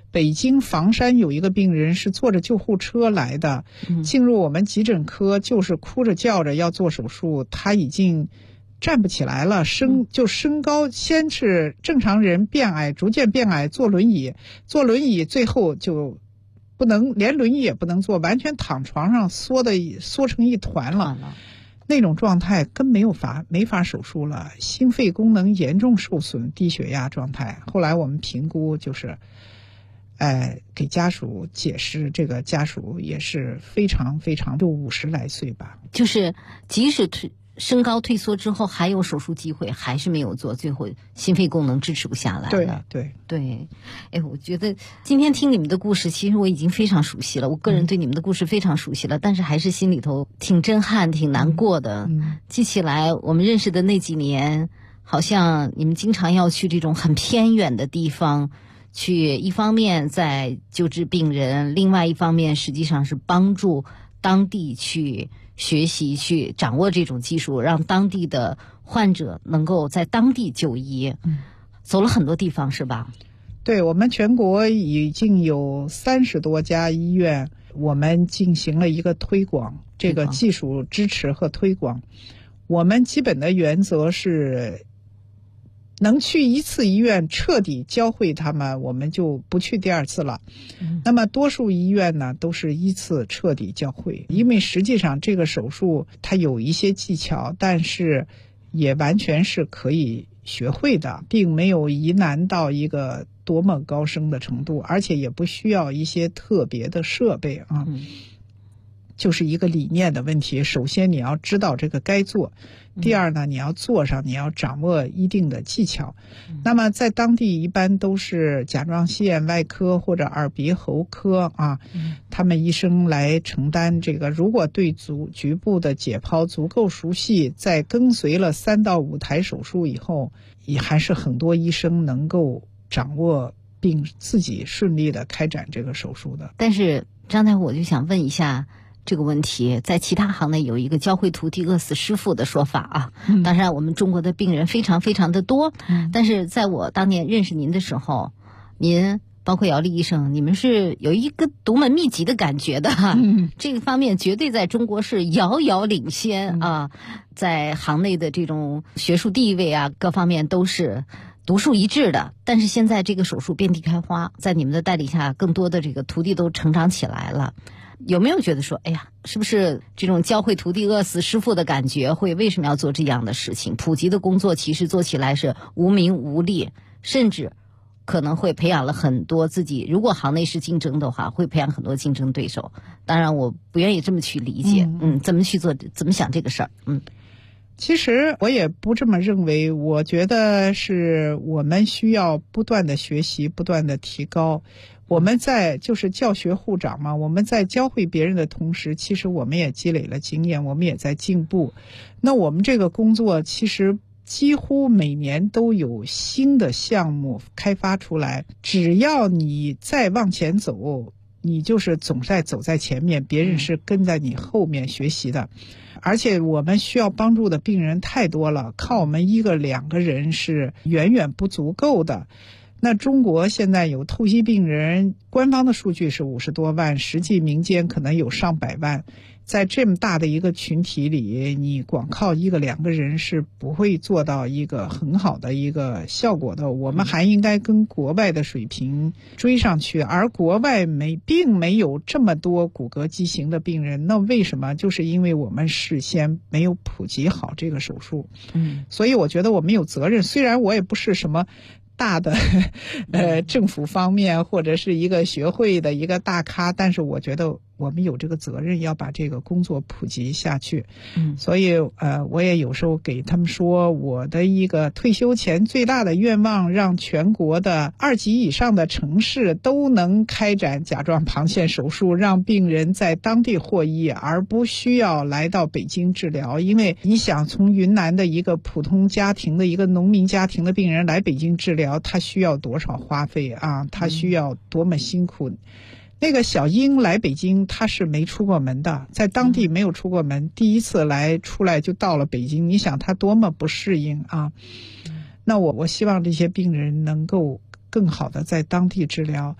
北京房山有一个病人是坐着救护车来的，进入我们急诊科就是哭着叫着要做手术，他已经站不起来了，身高先是正常人变矮，逐渐变矮，坐轮椅最后就不能，连轮椅也不能坐，完全躺床上缩成一团了。那种状态没法手术了，心肺功能严重受损，低血压状态。后来我们评估就是给家属解释，这个家属也是非常非常，就50来岁吧， 就是即使身高退缩之后还有手术机会，还是没有做，最后心肺功能支持不下来了。对，我觉得今天听你们的故事，其实我已经非常熟悉了，我个人对你们的故事非常熟悉了，但是还是心里头挺震撼挺难过的。记起来我们认识的那几年，好像你们经常要去这种很偏远的地方去，一方面在救治病人，另外一方面实际上是帮助当地去学习，去掌握这种技术，让当地的患者能够在当地就医。走了很多地方是吧？ 对，我们全国已经有30多家医院，我们进行了一个推广，这个技术支持和推广。我们基本的原则是能去一次医院彻底教会他们，我们就不去第二次了。那么多数医院呢都是一次彻底教会，因为实际上这个手术它有一些技巧，但是也完全是可以学会的，并没有疑难到一个多么高深的程度，而且也不需要一些特别的设备啊。就是一个理念的问题，首先你要知道这个该做，第二呢，你要做上，你要掌握一定的技巧。那么在当地一般都是甲状腺外科或者耳鼻喉科啊，他们医生来承担这个。如果对局部的解剖足够熟悉，在跟随了3到5台手术以后，也还是很多医生能够掌握并自己顺利的开展这个手术的。 但是张大夫，我就想问一下这个问题，在其他行内有一个教会徒弟饿死师傅的说法啊。当然我们中国的病人非常非常的多，但是在我当年认识您的时候，您包括姚丽医生，你们是有一个独门秘籍的感觉的这个方面绝对在中国是遥遥领先啊，在行内的这种学术地位啊各方面都是独树一帜的。但是现在这个手术遍地开花，在你们的带领下，更多的这个徒弟都成长起来了。有没有觉得说，哎呀，是不是这种教会徒弟饿死师傅的感觉，会为什么要做这样的事情？普及的工作其实做起来是无名无利，甚至可能会培养了很多自己，如果行内是竞争的话，会培养很多竞争对手。当然我不愿意这么去理解，怎么去做，怎么想这个事儿。 其实我也不这么认为，我觉得是我们需要不断的学习，不断的提高。我们在就是教学护长嘛，我们在教会别人的同时，其实我们也积累了经验，我们也在进步。那我们这个工作其实几乎每年都有新的项目开发出来，只要你再往前走，你就是总在走在前面，别人是跟在你后面学习的。而且我们需要帮助的病人太多了，靠我们1个2个人是远远不足够的。那中国现在有透析病人，官方的数据是50多万，实际民间可能有上百万。在这么大的一个群体里，你光靠1个2个人是不会做到一个很好的一个效果的。我们还应该跟国外的水平追上去，而国外并没有这么多骨骼畸形的病人。那为什么？就是因为我们事先没有普及好这个手术。所以我觉得我们有责任，虽然我也不是什么大的政府方面或者是一个学会的一个大咖，但是我觉得我们有这个责任要把这个工作普及下去。所以我也有时候给他们说，我的一个退休前最大的愿望，让全国的2级以上的城市都能开展甲状旁腺手术，让病人在当地获益，而不需要来到北京治疗。因为你想，从云南的一个普通家庭的一个农民家庭的病人来北京治疗，他需要多少花费啊？他需要多么辛苦。那个小英来北京，他是没出过门的，在当地没有出过门，第一次出来就到了北京，你想他多么不适应啊。那我希望这些病人能够更好的在当地治疗。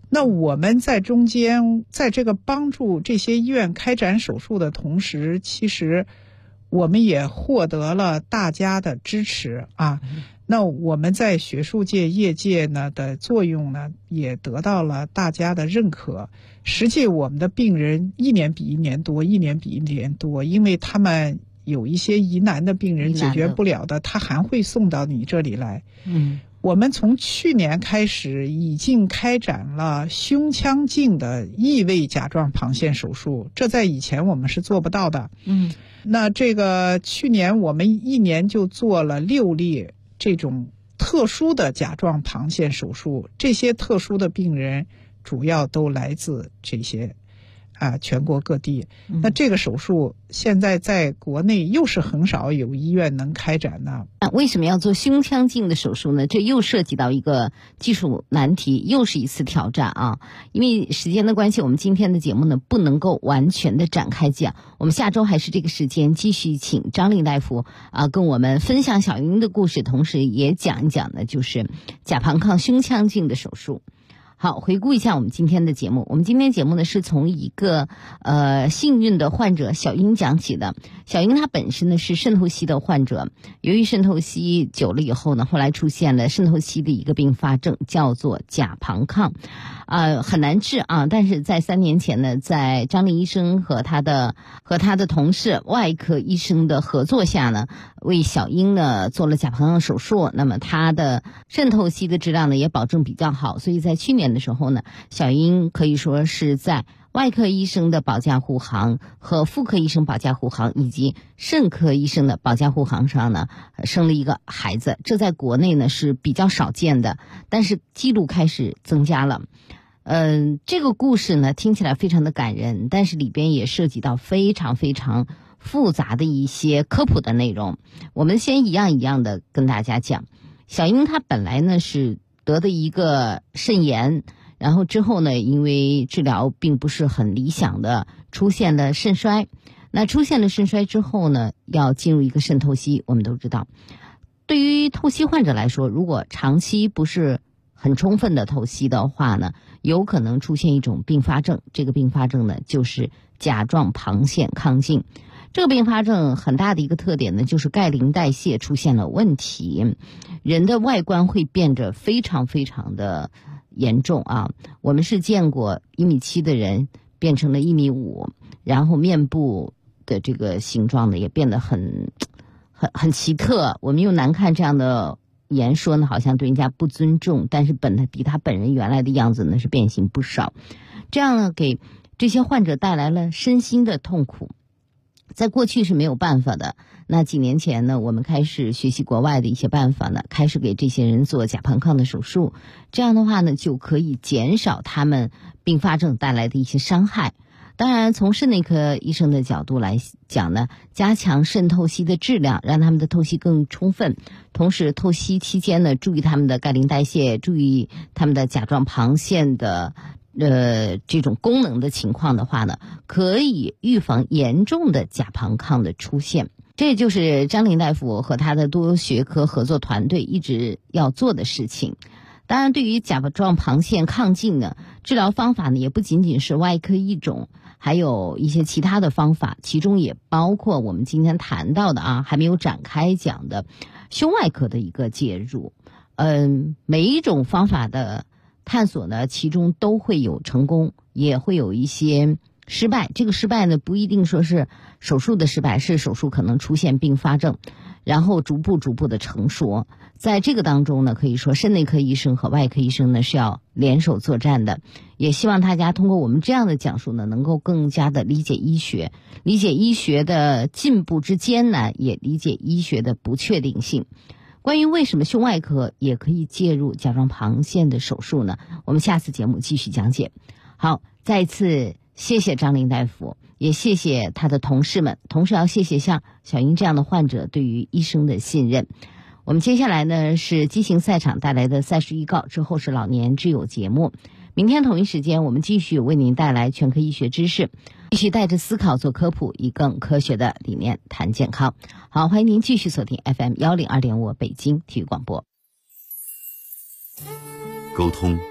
那我们在中间，在这个帮助这些医院开展手术的同时，其实我们也获得了大家的支持啊。那我们在学术界、业界呢的作用呢，也得到了大家的认可。实际我们的病人一年比一年多，一年比一年多，因为他们有一些疑难的病人解决不了的，他还会送到你这里来。我们从去年开始已经开展了胸腔镜的异位甲状旁腺手术，这在以前我们是做不到的。那这个去年我们一年就做了6例这种特殊的甲状旁腺手术，这些特殊的病人主要都来自这些全国各地。那这个手术现在在国内又是很少有医院能开展的。 为什么要做胸腔镜的手术呢？这又涉及到一个技术难题，又是一次挑战啊！因为时间的关系，我们今天的节目呢不能够完全的展开讲，我们下周还是这个时间继续请张令大夫跟我们分享小英的故事，同时也讲一讲呢就是甲旁抗胸腔镜的手术。好，回顾一下我们今天的节目。我们今天节目呢是从一个幸运的患者小英讲起的。小英她本身呢是肾透析的患者，由于肾透析久了以后呢，后来出现了肾透析的一个并发症，叫做甲旁抗，很难治啊。但是在3年前呢，在张令医生和他的同事外科医生的合作下呢，为小英呢做了甲旁抗手术。那么他的肾透析的质量呢也保证比较好，所以在去年的时候呢，小英可以说是在外科医生的保驾护航和妇科医生保驾护航以及肾科医生的保驾护航上呢，生了一个孩子。这在国内呢是比较少见的，但是记录开始增加了。这个故事呢听起来非常的感人，但是里边也涉及到非常非常复杂的一些科普的内容。我们先一样一样的跟大家讲。小英她本来呢是得的一个肾炎，然后之后呢因为治疗并不是很理想的，出现了肾衰。那出现了肾衰之后呢，要进入一个肾透析。我们都知道，对于透析患者来说，如果长期不是很充分的透析的话呢，有可能出现一种并发症。这个并发症呢就是甲状旁腺亢进。这个并发症很大的一个特点呢，就是钙磷代谢出现了问题，人的外观会变得非常非常的严重啊。我们是见过1.7米的人变成了1.5米，然后面部的这个形状呢也变得很奇特。我们用难看这样的言说呢，好像对人家不尊重，但是比他本人原来的样子呢是变形不少。这样呢给这些患者带来了身心的痛苦。在过去是没有办法的，那几年前呢，我们开始学习国外的一些办法呢，开始给这些人做甲旁抗的手术。这样的话呢，就可以减少他们并发症带来的一些伤害。当然，从肾内科医生的角度来讲呢，加强肾透析的质量，让他们的透析更充分，同时透析期间呢，注意他们的钙磷代谢，注意他们的甲状旁腺的这种功能的情况的话呢，可以预防严重的甲旁抗的出现。这就是张令大夫和他的多学科合作团队一直要做的事情。当然，对于甲状旁腺亢进呢，治疗方法呢也不仅仅是外科一种，还有一些其他的方法，其中也包括我们今天谈到的还没有展开讲的胸外科的一个介入。每一种方法的探索呢，其中都会有成功，也会有一些失败。这个失败呢，不一定说是手术的失败，是手术可能出现并发症，然后逐步的成熟。在这个当中呢，可以说肾内科医生和外科医生呢是要联手作战的。也希望大家通过我们这样的讲述呢，能够更加的理解医学，理解医学的进步之艰难，也理解医学的不确定性。关于为什么胸外科也可以介入甲状旁腺的手术呢？我们下次节目继续讲解。好，再一次谢谢张令大夫，也谢谢他的同事们，同时要谢谢像小英这样的患者对于医生的信任。我们接下来呢是激情赛场带来的赛事预告，之后是老年之友节目。明天同一时间我们继续为您带来全科医学知识，继续带着思考做科普，以更科学的理念谈健康。好，欢迎您继续锁定 FM 102.5北京体育广播。 沟通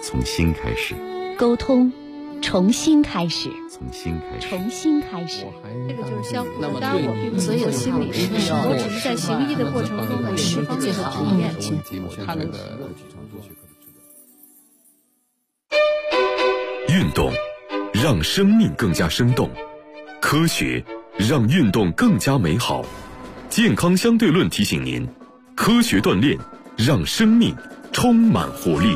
从心开始， 沟通重新开始， 从心开始， 重新开始。 这个就是相互的搭伙，所有心理是我只是在行医的过程中的释放最好体验。 运动让生命更加生动，科学让运动更加美好。健康相对论提醒您，科学锻炼让生命充满活力。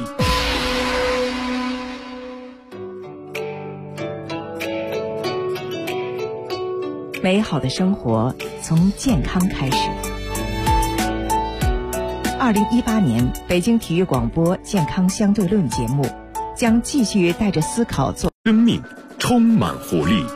美好的生活从健康开始。2018年北京体育广播健康相对论节目将继续带着思考做生命充满活力。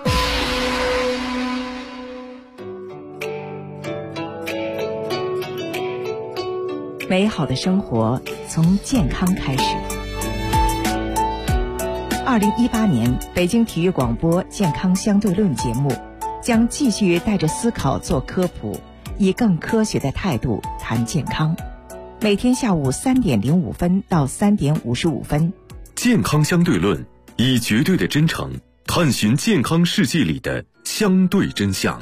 美好的生活从健康开始。2018年北京体育广播健康相对论节目将继续带着思考做科普，以更科学的态度谈健康。每天下午3点05分到3点55分。 健康相对论以绝对的真诚探寻健康世界里的相对真相。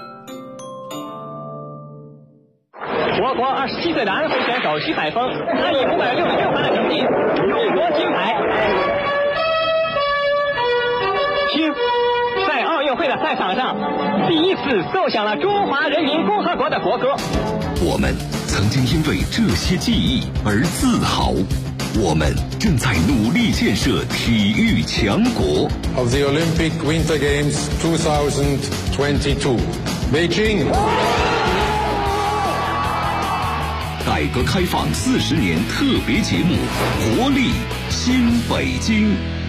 我国27岁的安徽选手徐海峰，他以566分的成绩勇夺金牌。听，在奥运会的赛场上，第一次奏响了中华人民共和国的国歌。 我们曾经因为这些记忆而自豪，我们正在努力建设体育强国。 Of the Olympic Winter Games 2022, Beijing. 改革开放40年特别节目《活力新北京》。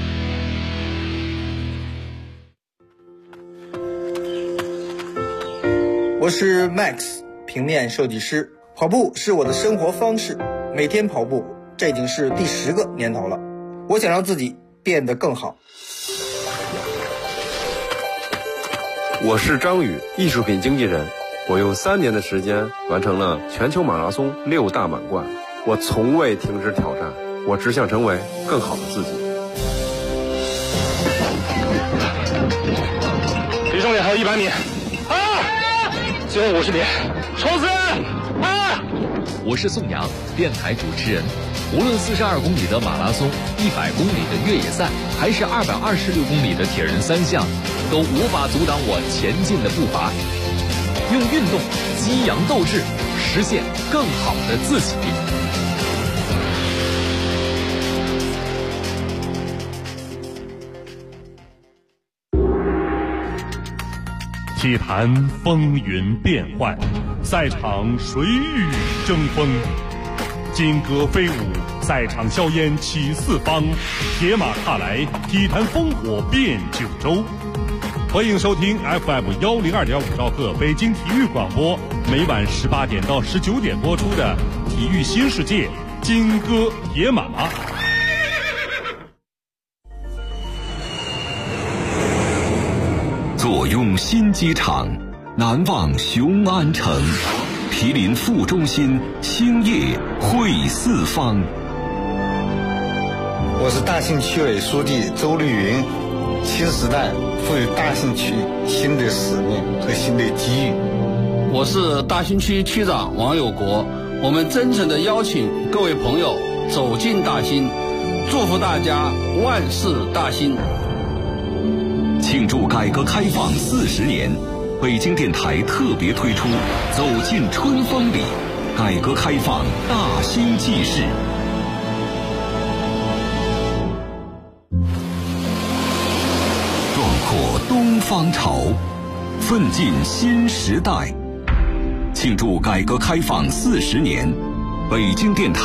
我是 Max， 平面设计师。跑步是我的生活方式，每天跑步，这已经是第10个年头了。我想让自己变得更好。 我是张宇，艺术品经纪人。我用3年的时间完成了全球马拉松6大满贯。我从未停止挑战，我只想成为更好的自己。 离终点还有100米，最后50米，冲刺！ 我是宋阳，电台主持人。无论42公里的马拉松、100公里的越野赛，还是226公里的铁人3项，都无法阻挡我前进的步伐。用运动激扬斗志，实现更好的自己。 体坛风云变幻，赛场水雨争锋，金戈飞舞，赛场硝烟起四方，铁马踏来，体坛烽火遍九州。欢迎收听 FM 102.5兆赫北京体育广播，每晚18点到19点播出的《体育新世界》金戈铁马。 坐拥新机场，难忘雄安城，毗邻副中心，兴业汇四方。 我是大兴区委书记周绿云。新时代赋予大兴区新的使命和新的机遇。 我是大兴区区长王有国，我们真诚地邀请各位朋友走进大兴，祝福大家万事大兴。 庆祝改革开放40年，北京电台特别推出《走进春风里》，改革开放大兴纪事。东方潮，奋进新时代。庆祝改革开放40年，北京电台